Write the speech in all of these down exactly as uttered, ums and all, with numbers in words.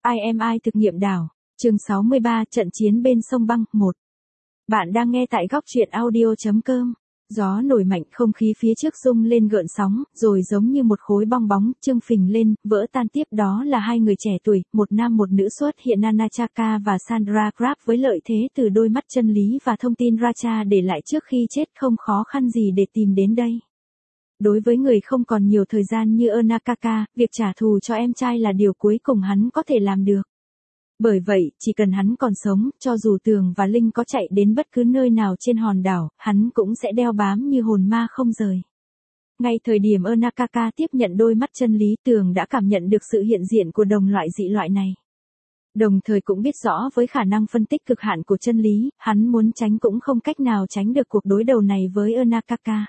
I am I thực nghiệm đảo, chương sáu mươi ba, trận chiến bên sông băng, một. Bạn đang nghe tại góc truyện audio chấm com. Gió nổi mạnh, không khí phía trước rung lên gợn sóng, rồi giống như một khối bong bóng, trương phình lên, vỡ tan. Tiếp đó là hai người trẻ tuổi, một nam một nữ xuất hiện, Nanachaka và Sandra Grab với lợi thế từ đôi mắt chân lý và thông tin Racha để lại trước khi chết, không khó khăn gì để tìm đến đây. Đối với người không còn nhiều thời gian như Onakaka, việc trả thù cho em trai là điều cuối cùng hắn có thể làm được. Bởi vậy, chỉ cần hắn còn sống, cho dù Tường và Linh có chạy đến bất cứ nơi nào trên hòn đảo, hắn cũng sẽ đeo bám như hồn ma không rời. Ngay thời điểm Onakaka tiếp nhận đôi mắt chân lý, Tường đã cảm nhận được sự hiện diện của đồng loại dị loại này. Đồng thời cũng biết rõ với khả năng phân tích cực hạn của chân lý, hắn muốn tránh cũng không cách nào tránh được cuộc đối đầu này với Onakaka.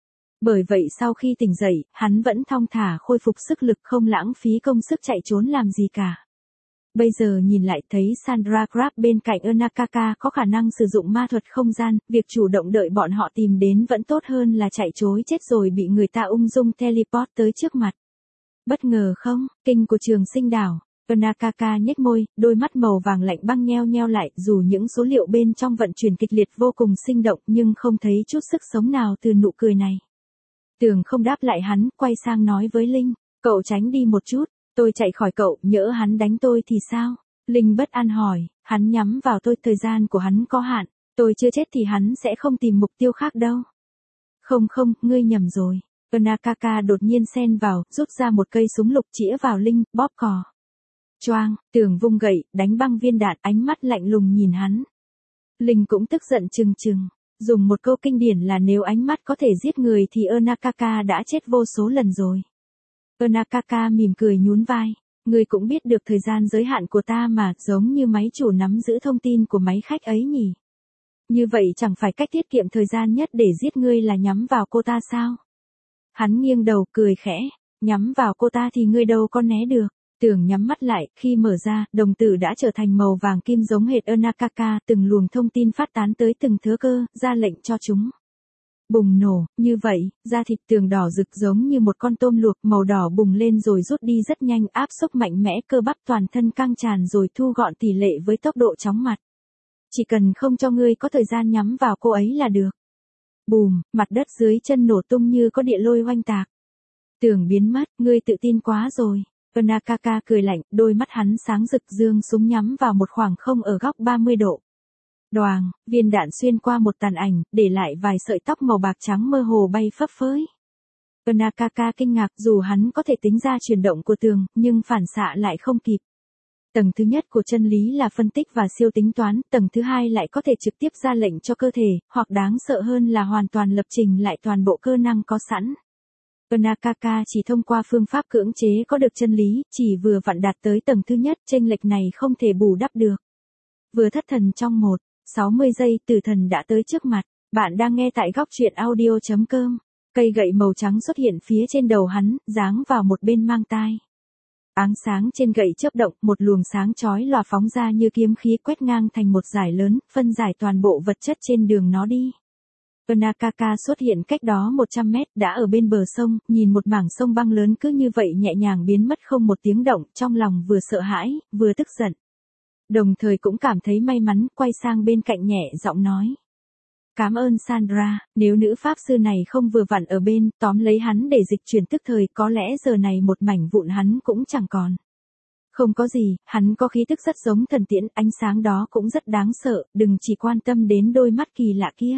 Bởi vậy sau khi tỉnh dậy, hắn vẫn thong thả khôi phục sức lực, không lãng phí công sức chạy trốn làm gì cả. Bây giờ nhìn lại thấy Sandra Grab bên cạnh Onakaka có khả năng sử dụng ma thuật không gian, việc chủ động đợi bọn họ tìm đến vẫn tốt hơn là chạy trối chết rồi bị người ta ung dung teleport tới trước mặt. Bất ngờ không, kinh của Trường Sinh đảo. Onakaka nhếch môi, đôi mắt màu vàng lạnh băng nheo nheo lại, dù những số liệu bên trong vận chuyển kịch liệt vô cùng sinh động nhưng không thấy chút sức sống nào từ nụ cười này. Tường không đáp lại hắn, quay sang nói với Linh, cậu tránh đi một chút, tôi chạy khỏi cậu, nhỡ hắn đánh tôi thì sao? Linh bất an hỏi, hắn nhắm vào tôi, thời gian của hắn có hạn, tôi chưa chết thì hắn sẽ không tìm mục tiêu khác đâu. Không không, ngươi nhầm rồi. Onakaka đột nhiên xen vào, rút ra một cây súng lục chĩa vào Linh, bóp cò. Choang, Tường vung gậy, đánh băng viên đạn, ánh mắt lạnh lùng nhìn hắn. Linh cũng tức giận trừng trừng. Dùng một câu kinh điển là nếu ánh mắt có thể giết người thì Onakaka đã chết vô số lần rồi. Onakaka mỉm cười nhún vai. Ngươi cũng biết được thời gian giới hạn của ta mà, giống như máy chủ nắm giữ thông tin của máy khách ấy nhỉ. Như vậy chẳng phải cách tiết kiệm thời gian nhất để giết ngươi là nhắm vào cô ta sao? Hắn nghiêng đầu cười khẽ. Nhắm vào cô ta thì ngươi đâu có né được. Tường nhắm mắt lại, khi mở ra, đồng tử đã trở thành màu vàng kim giống hệt Onakaka, từng luồng thông tin phát tán tới từng thớ cơ, ra lệnh cho chúng. Bùng nổ, như vậy, da thịt Tường đỏ rực giống như một con tôm luộc, màu đỏ bùng lên rồi rút đi rất nhanh, áp xúc mạnh mẽ, cơ bắp toàn thân căng tràn rồi thu gọn tỷ lệ với tốc độ chóng mặt. Chỉ cần không cho ngươi có thời gian nhắm vào cô ấy là được. Bùm, mặt đất dưới chân nổ tung như có địa lôi oanh tạc. Tường biến mất, ngươi tự tin quá rồi. Onakaka cười lạnh, đôi mắt hắn sáng rực, giương súng nhắm vào một khoảng không ở góc ba mươi độ. Đoàng, viên đạn xuyên qua một tàn ảnh, để lại vài sợi tóc màu bạc trắng mơ hồ bay phấp phới. Onakaka kinh ngạc, dù hắn có thể tính ra chuyển động của Tường, nhưng phản xạ lại không kịp. Tầng thứ nhất của chân lý là phân tích và siêu tính toán, tầng thứ hai lại có thể trực tiếp ra lệnh cho cơ thể, hoặc đáng sợ hơn là hoàn toàn lập trình lại toàn bộ cơ năng có sẵn. Onakaka chỉ thông qua phương pháp cưỡng chế có được chân lý, chỉ vừa vặn đạt tới tầng thứ nhất, chênh lệch này không thể bù đắp được. Vừa thất thần trong một, sáu mươi giây, tử thần đã tới trước mặt. Bạn đang nghe tại góc truyện audio chấm com. Cây gậy màu trắng xuất hiện phía trên đầu hắn, giáng vào một bên mang tai. Áng sáng trên gậy chớp động, một luồng sáng chói lòa phóng ra như kiếm khí quét ngang thành một dải lớn, phân giải toàn bộ vật chất trên đường nó đi. Onakaka xuất hiện cách đó một trăm mét, đã ở bên bờ sông, nhìn một mảng sông băng lớn cứ như vậy nhẹ nhàng biến mất không một tiếng động, trong lòng vừa sợ hãi, vừa tức giận. Đồng thời cũng cảm thấy may mắn, quay sang bên cạnh nhẹ giọng nói. Cảm ơn Sandra, nếu nữ pháp sư này không vừa vặn ở bên, tóm lấy hắn để dịch chuyển tức thời, có lẽ giờ này một mảnh vụn hắn cũng chẳng còn. Không có gì, hắn có khí tức rất giống thần tiễn, ánh sáng đó cũng rất đáng sợ, đừng chỉ quan tâm đến đôi mắt kỳ lạ kia.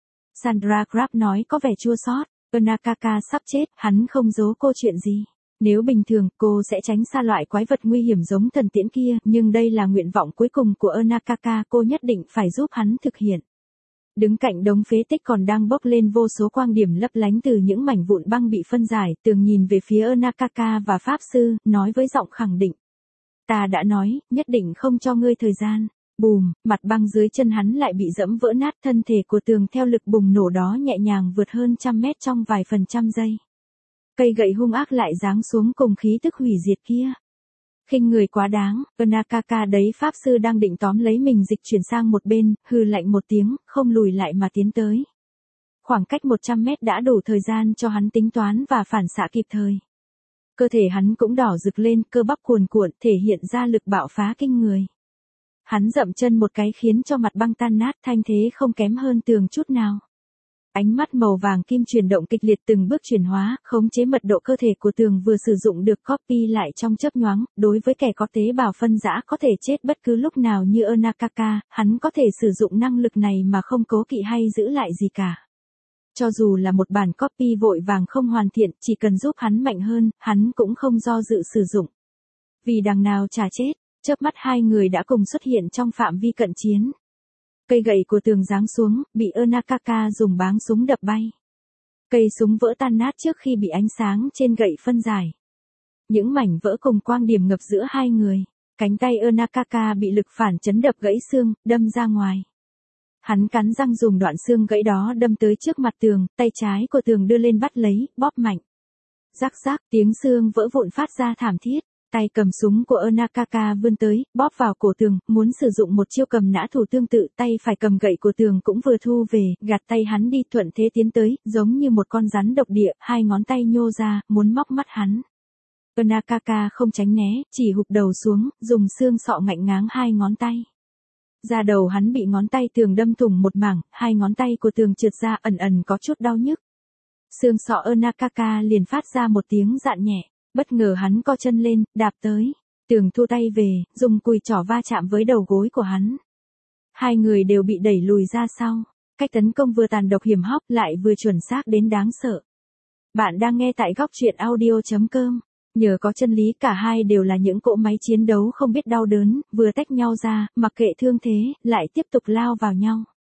Sandra Grab nói có vẻ chua xót. Onakaka sắp chết, hắn không giấu cô chuyện gì. Nếu bình thường, cô sẽ tránh xa loại quái vật nguy hiểm giống thần tiễn kia, nhưng đây là nguyện vọng cuối cùng của Onakaka, cô nhất định phải giúp hắn thực hiện. Đứng cạnh đống phế tích còn đang bốc lên vô số quang điểm lấp lánh từ những mảnh vụn băng bị phân giải, Tường nhìn về phía Onakaka và Pháp Sư, nói với giọng khẳng định. Ta đã nói, nhất định không cho ngươi thời gian. Bùm, mặt băng dưới chân hắn lại bị dẫm vỡ nát, thân thể của Tường theo lực bùng nổ đó nhẹ nhàng vượt hơn trăm mét trong vài phần trăm giây. Cây gậy hung ác lại giáng xuống cùng khí tức hủy diệt kia. Khinh người quá đáng, Onakaka đấy, Pháp Sư đang định tóm lấy mình dịch chuyển sang một bên, hừ lạnh một tiếng, không lùi lại mà tiến tới. Khoảng cách một trăm mét đã đủ thời gian cho hắn tính toán và phản xạ kịp thời. Cơ thể hắn cũng đỏ rực lên, cơ bắp cuồn cuộn, thể hiện ra lực bạo phá kinh người. Hắn dậm chân một cái khiến cho mặt băng tan nát, thanh thế không kém hơn Tường chút nào. Ánh mắt màu vàng kim chuyển động kịch liệt từng bước chuyển hóa, khống chế mật độ cơ thể của Tường vừa sử dụng được copy lại trong chớp nhoáng, đối với kẻ có tế bào phân rã có thể chết bất cứ lúc nào như Onakaka, hắn có thể sử dụng năng lực này mà không cố kỵ hay giữ lại gì cả. Cho dù là một bản copy vội vàng không hoàn thiện, chỉ cần giúp hắn mạnh hơn, hắn cũng không do dự sử dụng. Vì đằng nào chả chết, chớp mắt hai người đã cùng xuất hiện trong phạm vi cận chiến. Cây gậy của Tường giáng xuống, bị Onakaka dùng báng súng đập bay. Cây súng vỡ tan nát trước khi bị ánh sáng trên gậy phân giải. Những mảnh vỡ cùng quang điểm ngập giữa hai người. Cánh tay Onakaka bị lực phản chấn đập gãy xương, đâm ra ngoài. Hắn cắn răng dùng đoạn xương gãy đó đâm tới trước mặt Tường, tay trái của Tường đưa lên bắt lấy, bóp mạnh. Rắc rắc, tiếng xương vỡ vụn phát ra thảm thiết. Tay cầm súng của Onakaka vươn tới, bóp vào cổ Tường, muốn sử dụng một chiêu cầm nã thủ tương tự, tay phải cầm gậy của Tường cũng vừa thu về, gạt tay hắn đi, thuận thế tiến tới, giống như một con rắn độc địa, hai ngón tay nhô ra, muốn móc mắt hắn. Onakaka không tránh né, chỉ hụp đầu xuống, dùng xương sọ ngạnh ngáng hai ngón tay. Da đầu hắn bị ngón tay Tường đâm thủng một mảng, hai ngón tay của Tường trượt ra, ẩn ẩn có chút đau nhức. Xương sọ Onakaka liền phát ra một tiếng rạn nhẹ. Bất ngờ hắn co chân lên, đạp tới. Tường thu tay về, dùng cùi trỏ va chạm với đầu gối của hắn. Hai người đều bị đẩy lùi ra sau. Cách tấn công vừa tàn độc hiểm hóc lại vừa chuẩn xác đến đáng sợ. Bạn đang nghe tại góc truyện audio chấm com. Nhờ có chân lý cả hai đều là những cỗ máy chiến đấu không biết đau đớn, vừa tách nhau ra, mặc kệ thương thế, lại tiếp tục lao vào nhau.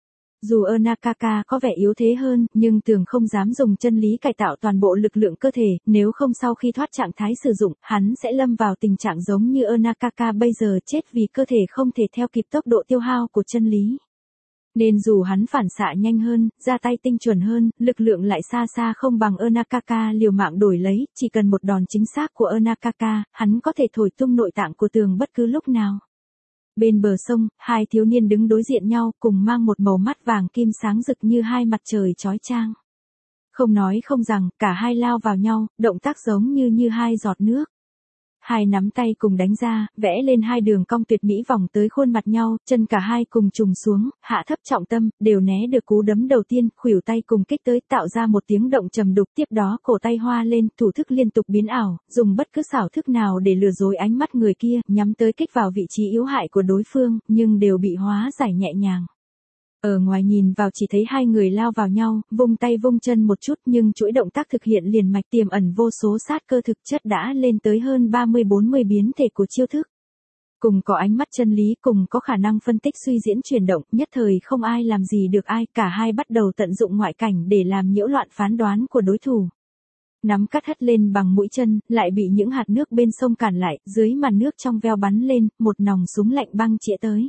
Dù Onakaka có vẻ yếu thế hơn, nhưng Tường không dám dùng chân lý cải tạo toàn bộ lực lượng cơ thể, nếu không sau khi thoát trạng thái sử dụng, hắn sẽ lâm vào tình trạng giống như Onakaka bây giờ, chết vì cơ thể không thể theo kịp tốc độ tiêu hao của chân lý. Nên dù hắn phản xạ nhanh hơn, ra tay tinh chuẩn hơn, lực lượng lại xa xa không bằng Onakaka liều mạng đổi lấy, chỉ cần một đòn chính xác của Onakaka, hắn có thể thổi tung nội tạng của Tường bất cứ lúc nào. Bên bờ sông, hai thiếu niên đứng đối diện nhau, cùng mang một màu mắt vàng kim sáng rực như hai mặt trời chói chang. Không nói không rằng, cả hai lao vào nhau, động tác giống như như hai giọt nước. Hai nắm tay cùng đánh ra, vẽ lên hai đường cong tuyệt mỹ vòng tới khuôn mặt nhau, chân cả hai cùng trùng xuống, hạ thấp trọng tâm, đều né được cú đấm đầu tiên, khuỷu tay cùng kích tới, tạo ra một tiếng động trầm đục, tiếp đó cổ tay hoa lên, thủ thức liên tục biến ảo, dùng bất cứ xảo thức nào để lừa dối ánh mắt người kia, nhắm tới kích vào vị trí yếu hại của đối phương, nhưng đều bị hóa giải nhẹ nhàng. Ở ngoài nhìn vào chỉ thấy hai người lao vào nhau, vung tay vung chân một chút nhưng chuỗi động tác thực hiện liền mạch, tiềm ẩn vô số sát cơ, thực chất đã lên tới hơn ba mươi bốn mươi biến thể của chiêu thức. Cùng có ánh mắt chân lý, cùng có khả năng phân tích suy diễn chuyển động, nhất thời không ai làm gì được ai, cả hai bắt đầu tận dụng ngoại cảnh để làm nhiễu loạn phán đoán của đối thủ. Nắm cắt hất lên bằng mũi chân, lại bị những hạt nước bên sông cản lại, dưới màn nước trong veo bắn lên, một nòng súng lạnh băng chĩa tới.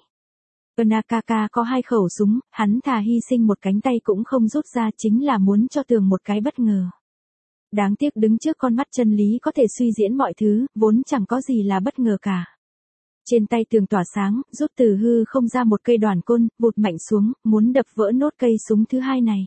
Onakaka có hai khẩu súng, hắn thà hy sinh một cánh tay cũng không rút ra, chính là muốn cho Tường một cái bất ngờ. Đáng tiếc đứng trước con mắt chân lý có thể suy diễn mọi thứ, vốn chẳng có gì là bất ngờ cả. Trên tay Tường tỏa sáng, rút từ hư không ra một cây đoàn côn, vụt mạnh xuống, muốn đập vỡ nốt cây súng thứ hai này.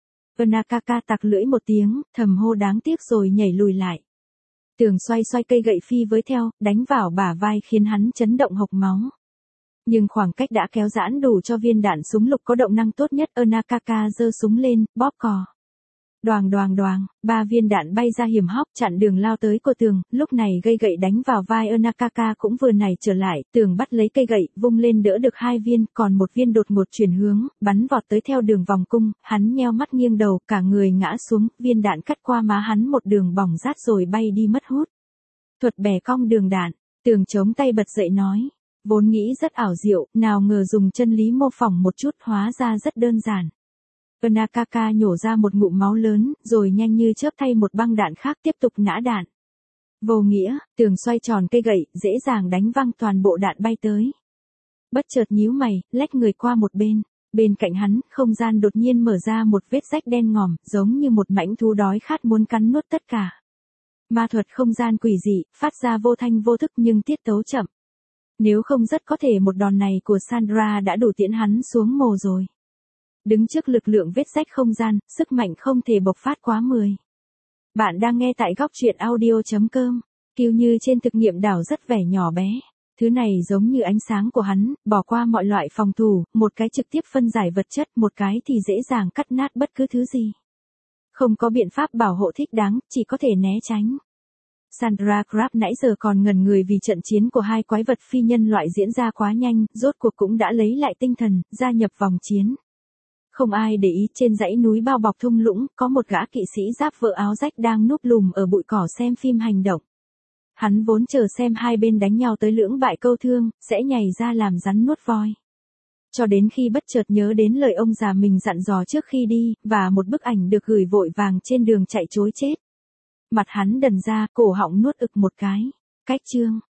Onakaka tặc lưỡi một tiếng, thầm hô đáng tiếc rồi nhảy lùi lại. Tường xoay xoay cây gậy phi với theo, đánh vào bả vai khiến hắn chấn động hộc máu. Nhưng khoảng cách đã kéo giãn đủ cho viên đạn súng lục có động năng tốt nhất. Onakaka giơ súng lên, bóp cò. Đoàng đoàng đoàng, ba viên đạn bay ra hiểm hóc chặn đường lao tới của Tường, lúc này cây gậy đánh vào vai Onakaka cũng vừa nảy trở lại, Tường bắt lấy cây gậy, vung lên đỡ được hai viên, còn một viên đột ngột chuyển hướng, bắn vọt tới theo đường vòng cung, hắn nheo mắt nghiêng đầu, cả người ngã xuống, viên đạn cắt qua má hắn một đường bỏng rát rồi bay đi mất hút. Thuật bẻ cong đường đạn, Tường chống tay bật dậy nói. Vốn nghĩ rất ảo diệu, nào ngờ dùng chân lý mô phỏng một chút hóa ra rất đơn giản. Onakaka nhổ ra một ngụm máu lớn, rồi nhanh như chớp thay một băng đạn khác tiếp tục nã đạn. Vô nghĩa, Tường xoay tròn cây gậy, dễ dàng đánh văng toàn bộ đạn bay tới. Bất chợt nhíu mày, lách người qua một bên. Bên cạnh hắn, không gian đột nhiên mở ra một vết rách đen ngòm, giống như một mãnh thú đói khát muốn cắn nuốt tất cả. Ma thuật không gian quỷ dị, phát ra vô thanh vô thức nhưng tiết tấu chậm. Nếu không rất có thể một đòn này của Sandra đã đủ tiễn hắn xuống mồ rồi. Đứng trước lực lượng vết rách không gian, sức mạnh không thể bộc phát quá mười. Bạn đang nghe tại góc truyện audio.com. Kiêu Như trên thực nghiệm đảo rất vẻ nhỏ bé. Thứ này giống như ánh sáng của hắn, bỏ qua mọi loại phòng thủ, một cái trực tiếp phân giải vật chất, một cái thì dễ dàng cắt nát bất cứ thứ gì. Không có biện pháp bảo hộ thích đáng, chỉ có thể né tránh. Sandra Crab nãy giờ còn ngẩn người vì trận chiến của hai quái vật phi nhân loại diễn ra quá nhanh, rốt cuộc cũng đã lấy lại tinh thần, gia nhập vòng chiến. Không ai để ý, trên dãy núi bao bọc thung lũng, có một gã kỵ sĩ giáp vợ áo rách đang núp lùm ở bụi cỏ xem phim hành động. Hắn vốn chờ xem hai bên đánh nhau tới lưỡng bại câu thương, sẽ nhảy ra làm rắn nuốt voi. Cho đến khi bất chợt nhớ đến lời ông già mình dặn dò trước khi đi, và một bức ảnh được gửi vội vàng trên đường chạy trối chết. Mặt hắn đần ra, cổ họng nuốt ực một cái. Cách chương.